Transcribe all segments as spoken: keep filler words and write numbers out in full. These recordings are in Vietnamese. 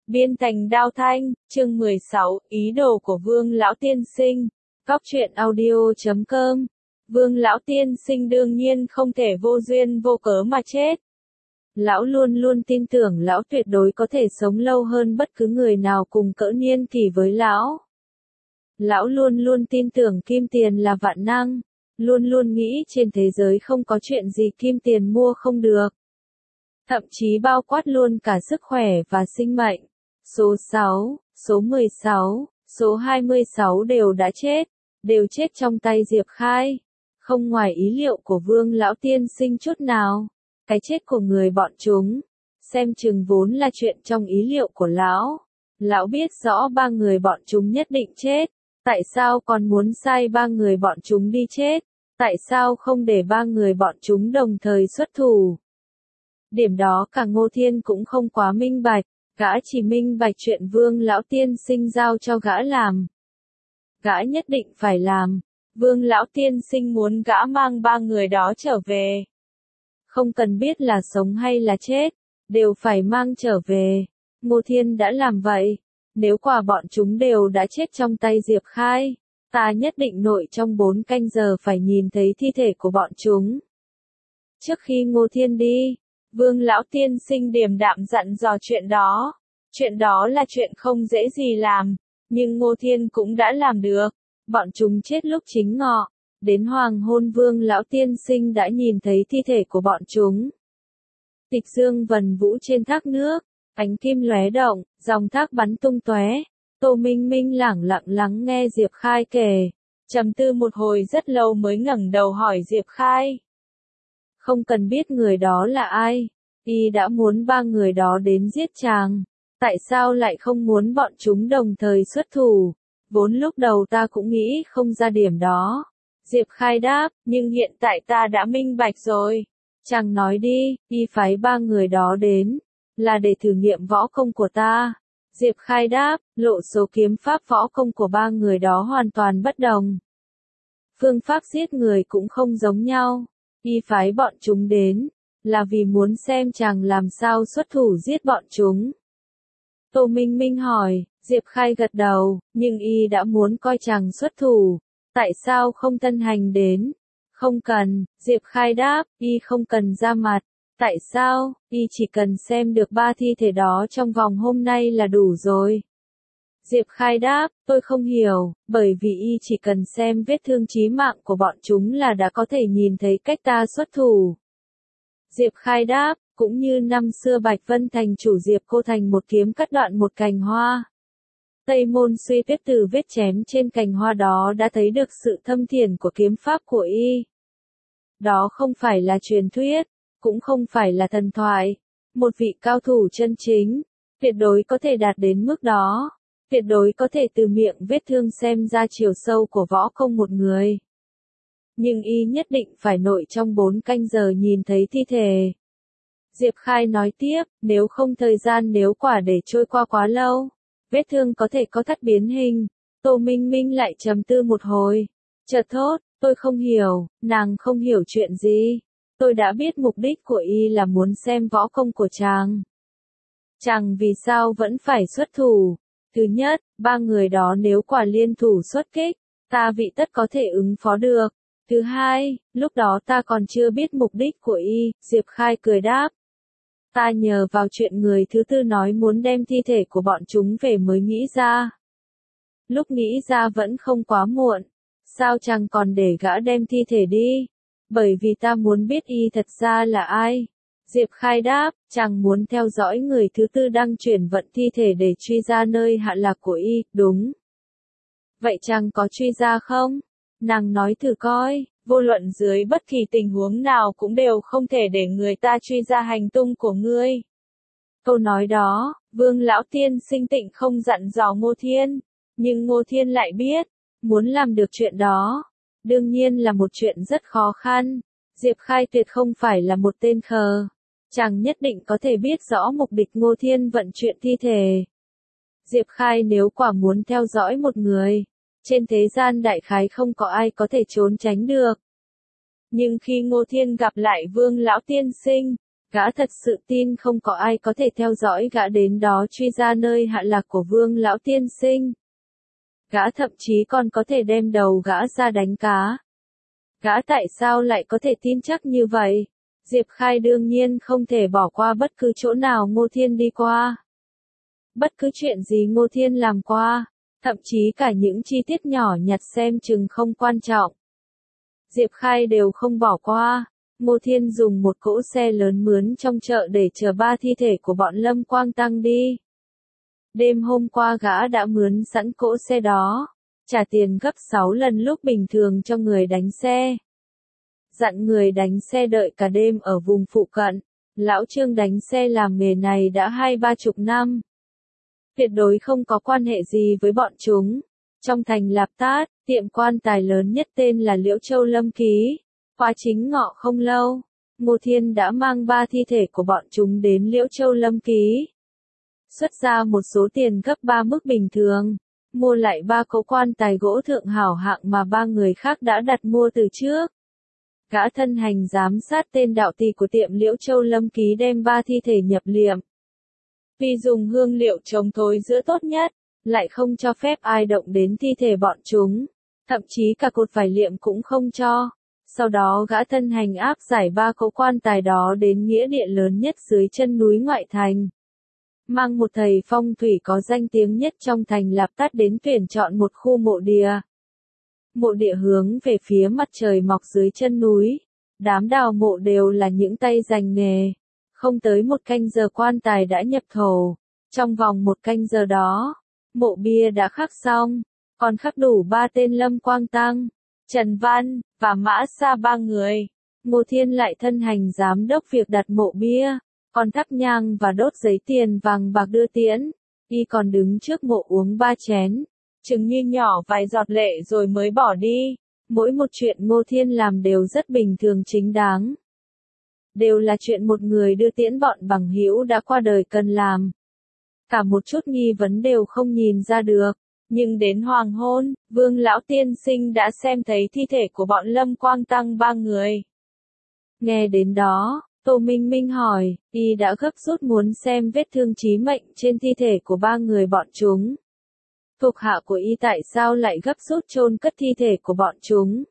Biên thành Đao Thanh, chương mười sáu, ý đồ của Vương Lão Tiên Sinh. Góc truyện audio chấm com. Vương Lão Tiên Sinh đương nhiên không thể vô duyên vô cớ mà chết. Lão luôn luôn tin tưởng lão tuyệt đối có thể sống lâu hơn bất cứ người nào cùng cỡ niên kỷ với lão. Lão luôn luôn tin tưởng kim tiền là vạn năng, luôn luôn nghĩ trên thế giới không có chuyện gì kim tiền mua không được. Thậm chí bao quát luôn cả sức khỏe và sinh mệnh. Số sáu, số mười sáu, số hai mươi sáu đều đã chết, đều chết trong tay Diệp Khai. Không ngoài ý liệu của Vương Lão Tiên Sinh chút nào, cái chết của người bọn chúng, xem chừng vốn là chuyện trong ý liệu của lão. Lão biết rõ ba người bọn chúng nhất định chết, tại sao còn muốn sai ba người bọn chúng đi chết, tại sao không để ba người bọn chúng đồng thời xuất thủ. Điểm đó cả Ngô Thiên cũng không quá minh bạch, gã chỉ minh bạch chuyện Vương Lão Tiên Sinh giao cho gã làm. Gã nhất định phải làm, Vương Lão Tiên Sinh muốn gã mang ba người đó trở về. Không cần biết là sống hay là chết, đều phải mang trở về. Ngô Thiên đã làm vậy, nếu quả bọn chúng đều đã chết trong tay Diệp Khai, ta nhất định nội trong bốn canh giờ phải nhìn thấy thi thể của bọn chúng. Trước khi Ngô Thiên đi, Vương Lão Tiên Sinh điềm đạm dặn dò chuyện đó. Chuyện đó là chuyện không dễ gì làm, nhưng Ngô Thiên cũng đã làm được. Bọn chúng chết lúc chính ngọ, đến hoàng hôn Vương Lão Tiên Sinh đã nhìn thấy thi thể của bọn chúng. Tịch dương vần vũ trên thác nước, ánh kim lóe động, dòng thác bắn tung tóe. Tô Minh Minh lẳng lặng lắng nghe Diệp Khai kể, trầm tư một hồi rất lâu mới ngẩng đầu hỏi Diệp Khai. Không cần biết người đó là ai, y đã muốn ba người đó đến giết chàng, tại sao lại không muốn bọn chúng đồng thời xuất thủ, vốn lúc đầu ta cũng nghĩ không ra điểm đó. Diệp Khai đáp, nhưng hiện tại ta đã minh bạch rồi. Chàng nói đi, y phái ba người đó đến, là để thử nghiệm võ công của ta. Diệp Khai đáp, lộ số kiếm pháp võ công của ba người đó hoàn toàn bất đồng. Phương pháp giết người cũng không giống nhau. Y phái bọn chúng đến, là vì muốn xem chàng làm sao xuất thủ giết bọn chúng. Tô Minh Minh hỏi, Diệp Khai gật đầu, nhưng y đã muốn coi chàng xuất thủ, tại sao không thân hành đến? Không cần, Diệp Khai đáp, y không cần ra mặt, tại sao, y chỉ cần xem được ba thi thể đó trong vòng hôm nay là đủ rồi. Diệp Khai đáp, tôi không hiểu, bởi vì y chỉ cần xem vết thương chí mạng của bọn chúng là đã có thể nhìn thấy cách ta xuất thủ. Diệp Khai đáp, cũng như năm xưa Bạch Vân Thành chủ Diệp Cô Thành một kiếm cắt đoạn một cành hoa. Tây Môn Suy Tuyết từ vết chém trên cành hoa đó đã thấy được sự thâm thiền của kiếm pháp của y. Đó không phải là truyền thuyết, cũng không phải là thần thoại. Một vị cao thủ chân chính, tuyệt đối có thể đạt đến mức đó. Tuyệt đối có thể từ miệng vết thương xem ra chiều sâu của võ công một người. Nhưng y nhất định phải nội trong bốn canh giờ nhìn thấy thi thể. Diệp Khai nói tiếp, nếu không thời gian nếu quả để trôi qua quá lâu, vết thương có thể có thất biến hình. Tô Minh Minh lại trầm tư một hồi. Chợt thốt, tôi không hiểu, nàng không hiểu chuyện gì. Tôi đã biết mục đích của y là muốn xem võ công của chàng. Chàng vì sao vẫn phải xuất thủ? Thứ nhất, ba người đó nếu quả liên thủ xuất kích, ta vị tất có thể ứng phó được. Thứ hai, lúc đó ta còn chưa biết mục đích của y, Diệp Khai cười đáp. Ta nhờ vào chuyện người thứ tư nói muốn đem thi thể của bọn chúng về mới nghĩ ra. Lúc nghĩ ra vẫn không quá muộn, sao chàng còn để gã đem thi thể đi? Bởi vì ta muốn biết y thật ra là ai. Diệp Khai đáp, chàng muốn theo dõi người thứ tư đang chuyển vận thi thể để truy ra nơi hạ lạc của y, đúng. Vậy chàng có truy ra không? Nàng nói thử coi, vô luận dưới bất kỳ tình huống nào cũng đều không thể để người ta truy ra hành tung của ngươi. Câu nói đó, Vương Lão Tiên Sinh tịnh không dặn dò Ngô Thiên, nhưng Ngô Thiên lại biết, muốn làm được chuyện đó, đương nhiên là một chuyện rất khó khăn. Diệp Khai tuyệt không phải là một tên khờ. Chàng nhất định có thể biết rõ mục đích Ngô Thiên vận chuyển thi thể. Diệp Khai nếu quả muốn theo dõi một người, trên thế gian đại khái không có ai có thể trốn tránh được. Nhưng khi Ngô Thiên gặp lại Vương Lão Tiên Sinh, Gã thật sự tin không có ai có thể theo dõi gã đến đó truy ra nơi hạ lạc của Vương lão tiên sinh. Gã thậm chí còn có thể đem đầu gã ra đánh cá. Gã tại sao lại có thể tin chắc như vậy? Diệp Khai đương nhiên không thể bỏ qua bất cứ chỗ nào Ngô Thiên đi qua. Bất cứ chuyện gì Ngô Thiên làm qua, thậm chí cả những chi tiết nhỏ nhặt xem chừng không quan trọng. Diệp Khai đều không bỏ qua. Ngô Thiên dùng một cỗ xe lớn mướn trong chợ để chở ba thi thể của bọn Lâm Quang Tăng đi. Đêm hôm qua gã đã mướn sẵn cỗ xe đó, trả tiền gấp sáu lần lúc bình thường cho người đánh xe. Dặn người đánh xe đợi cả đêm ở vùng phụ cận. Lão Trương đánh xe làm nghề này đã hai ba chục năm. Tuyệt đối không có quan hệ gì với bọn chúng. Trong thành Lạp Tát, tiệm quan tài lớn nhất tên là Liễu Châu Lâm Ký. Qua chính ngọ không lâu, Ngô Thiên đã mang ba thi thể của bọn chúng đến Liễu Châu Lâm Ký. Xuất ra một số tiền gấp ba mức bình thường, mua lại ba cỗ quan tài gỗ thượng hảo hạng mà ba người khác đã đặt mua từ trước. Gã thân hành giám sát tên đạo tỳ của tiệm Liễu Châu Lâm Ký đem ba thi thể nhập liệm. Vì dùng hương liệu chống thối rữa tốt nhất, lại không cho phép ai động đến thi thể bọn chúng, thậm chí cả cột vải liệm cũng không cho. Sau đó gã thân hành áp giải ba cỗ quan tài đó đến nghĩa địa lớn nhất dưới chân núi ngoại thành. Mang một thầy phong thủy có danh tiếng nhất trong thành Lạp Tát đến tuyển chọn một khu mộ địa. Mộ địa hướng về phía mặt trời mọc dưới chân núi. Đám đào mộ đều là những tay rành nghề. Không tới một canh giờ quan tài đã nhập thổ. Trong vòng một canh giờ đó, mộ bia đã khắc xong, còn khắc đủ ba tên Lâm Quang Tăng, Trần Văn, và Mã Sa ba người. Ngô Thiên lại thân hành giám đốc việc đặt mộ bia, còn thắp nhang và đốt giấy tiền vàng bạc đưa tiễn. Y còn đứng trước mộ uống ba chén, chừng như nhỏ vài giọt lệ rồi mới bỏ đi. Mỗi một chuyện Ngô Thiên làm đều rất bình thường chính đáng. Đều là chuyện một người đưa tiễn bọn bằng hữu đã qua đời cần làm. Cả một chút nghi vấn đều không nhìn ra được. Nhưng đến hoàng hôn, Vương lão tiên sinh đã xem thấy thi thể của bọn Lâm Quang Tăng ba người. Nghe đến đó, Tô Minh Minh hỏi, y đã gấp rút muốn xem vết thương chí mệnh trên thi thể của ba người bọn chúng. Thuộc hạ của y tại sao lại gấp rút chôn cất thi thể của bọn chúng?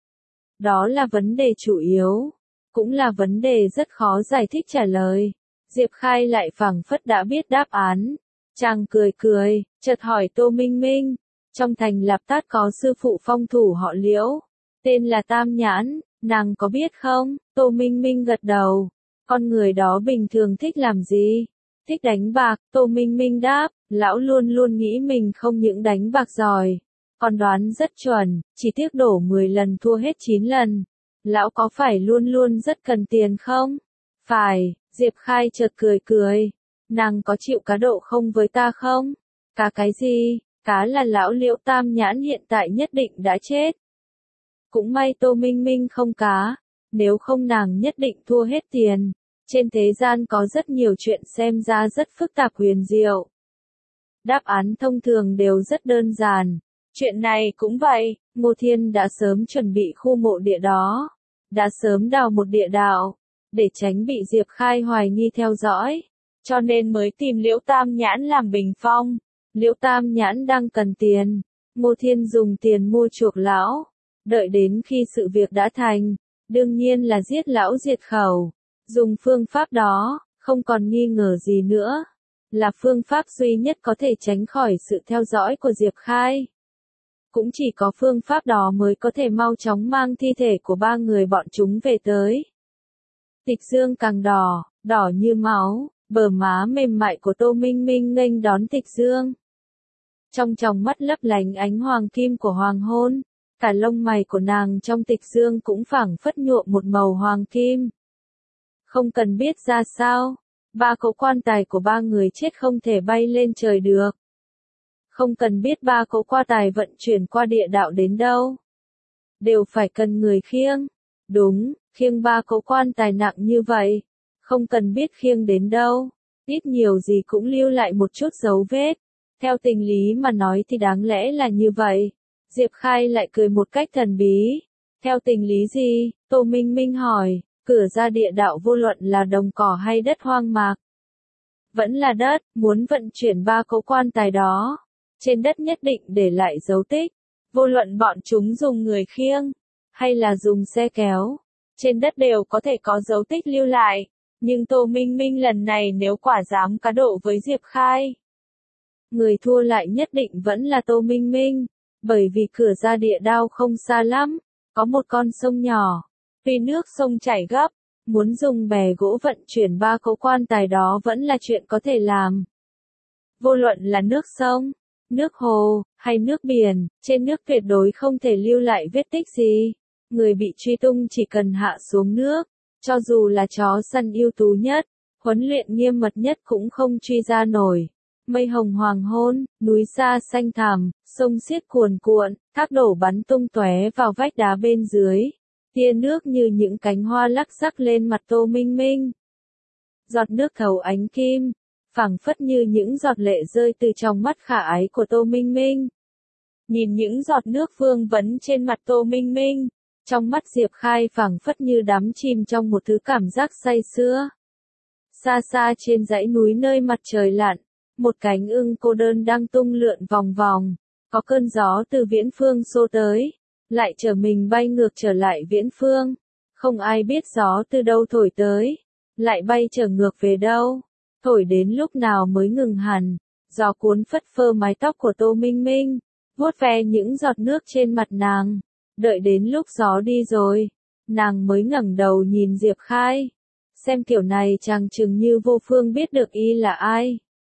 Đó là vấn đề chủ yếu, cũng là vấn đề rất khó giải thích trả lời. Diệp Khai lại phảng phất đã biết đáp án. Chàng cười cười, chợt hỏi Tô Minh Minh, trong thành Lạp Tát có sư phụ phong thủ họ Liễu, tên là Tam Nhãn, nàng có biết không? Tô Minh Minh gật đầu. Con người đó bình thường thích làm gì? Thích đánh bạc. Tô Minh Minh đáp, lão luôn luôn nghĩ mình không những đánh bạc giỏi, còn đoán rất chuẩn, chỉ tiếc đổ mười lần thua hết chín lần. Lão có phải luôn luôn rất cần tiền không? Phải. Diệp Khai chợt cười cười. Nàng có chịu cá độ không với ta không? Cá cái gì? Cá là lão Liễu Tam Nhãn hiện tại nhất định đã chết. Cũng may Tô Minh Minh không cá, nếu không nàng nhất định thua hết tiền. Trên thế gian có rất nhiều chuyện xem ra rất phức tạp huyền diệu. Đáp án thông thường đều rất đơn giản. Chuyện này cũng vậy, Ngô Thiên đã sớm chuẩn bị khu mộ địa đó, đã sớm đào một địa đạo, để tránh bị Diệp Khai hoài nghi theo dõi. Cho nên mới tìm Liễu Tam Nhãn làm bình phong. Liễu Tam Nhãn đang cần tiền. Ngô Thiên dùng tiền mua chuộc lão. Đợi đến khi sự việc đã thành, đương nhiên là giết lão diệt khẩu. Dùng phương pháp đó, không còn nghi ngờ gì nữa. Là phương pháp duy nhất có thể tránh khỏi sự theo dõi của Diệp Khai. Cũng chỉ có phương pháp đó mới có thể mau chóng mang thi thể của ba người bọn chúng về tới. Tịch Dương càng đỏ, đỏ như máu. Bờ má mềm mại của Tô Minh Minh nghênh đón Tịch Dương. Trong tròng mắt lấp lánh ánh hoàng kim của hoàng hôn, cả lông mày của nàng trong Tịch Dương cũng phảng phất nhuộm một màu hoàng kim. Không cần biết ra sao, ba cỗ quan tài của ba người chết không thể bay lên trời được. Không cần biết ba cỗ quan tài vận chuyển qua địa đạo đến đâu. Đều phải cần người khiêng. Đúng, khiêng ba cỗ quan tài nặng như vậy. Không cần biết khiêng đến đâu, ít nhiều gì cũng lưu lại một chút dấu vết. Theo tình lý mà nói thì đáng lẽ là như vậy. Diệp Khai lại cười một cách thần bí. Theo tình lý gì? Tô Minh Minh hỏi. Cửa ra địa đạo vô luận là đồng cỏ hay đất hoang mạc. Vẫn là đất, muốn vận chuyển ba cỗ quan tài đó. Trên đất nhất định để lại dấu tích. Vô luận bọn chúng dùng người khiêng, hay là dùng xe kéo. Trên đất đều có thể có dấu tích lưu lại. Nhưng Tô Minh Minh lần này nếu quả dám cá độ với Diệp Khai. Người thua lại nhất định vẫn là Tô Minh Minh. Bởi vì cửa ra địa đạo không xa lắm. Có một con sông nhỏ. Tuy nước sông chảy gấp, muốn dùng bè gỗ vận chuyển ba cỗ quan tài đó vẫn là chuyện có thể làm. Vô luận là nước sông, nước hồ, hay nước biển, trên nước tuyệt đối không thể lưu lại vết tích gì. Người bị truy tung chỉ cần hạ xuống nước, cho dù là chó săn ưu tú nhất, huấn luyện nghiêm mật nhất cũng không truy ra nổi. Mây hồng hoàng hôn, núi xa xanh thẳm, sông xiết cuồn cuộn, thác đổ bắn tung tóe vào vách đá bên dưới. Tia nước như những cánh hoa lắc rắc lên mặt Tô Minh Minh. Giọt nước thấu ánh kim, phảng phất như những giọt lệ rơi từ trong mắt khả ái của Tô Minh Minh. Nhìn những giọt nước vương vấn trên mặt Tô Minh Minh, trong mắt Diệp Khai phảng phất như đắm chìm trong một thứ cảm giác say sưa. Xa xa trên dãy núi nơi mặt trời lặn, một cánh ưng cô đơn đang tung lượn vòng vòng, có cơn gió từ viễn phương xô tới. Lại trở mình bay ngược trở lại viễn phương. Không ai biết gió từ đâu thổi tới. Lại bay trở ngược về đâu. Thổi đến lúc nào mới ngừng hẳn. Gió cuốn phất phơ mái tóc của Tô Minh Minh. Vuốt ve những giọt nước trên mặt nàng. Đợi đến lúc gió đi rồi. Nàng mới ngẩng đầu nhìn Diệp Khai. Xem kiểu này chàng chừng như vô phương biết được y là ai.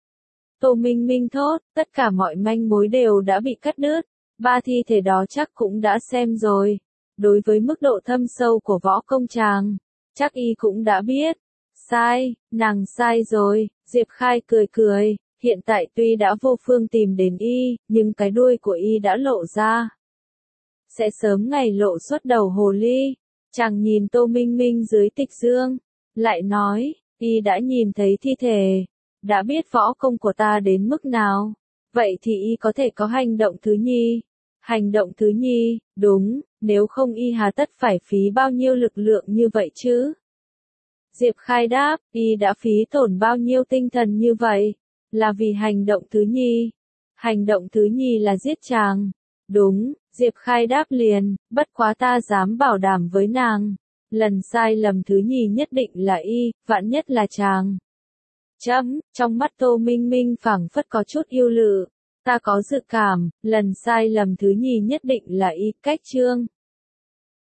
Tô Minh Minh thốt, tất cả mọi manh mối đều đã bị cắt đứt. Ba thi thể đó chắc cũng đã xem rồi. Đối với mức độ thâm sâu của võ công chàng, chắc y cũng đã biết. Sai, nàng sai rồi, Diệp Khai cười cười, hiện tại tuy đã vô phương tìm đến y, nhưng cái đuôi của y đã lộ ra. Sẽ sớm ngày lộ xuất đầu hồ ly. Chàng nhìn Tô Minh Minh dưới tịch dương, lại nói, y đã nhìn thấy thi thể, đã biết võ công của ta đến mức nào. Vậy thì y có thể có hành động thứ nhì. Hành động thứ nhì, đúng, nếu không y hà tất phải phí bao nhiêu lực lượng như vậy chứ? Diệp Khai đáp, y đã phí tổn bao nhiêu tinh thần như vậy? Là vì hành động thứ nhì. Hành động thứ nhì là giết chàng. Đúng, Diệp Khai đáp liền, bất quá ta dám bảo đảm với nàng. Lần sai lầm thứ nhì nhất định là y, vạn nhất là chàng. Chấm, trong mắt Tô Minh Minh phảng phất có chút yêu lự. Ta có dự cảm, lần sai lầm thứ nhì nhất định là y, cách chương.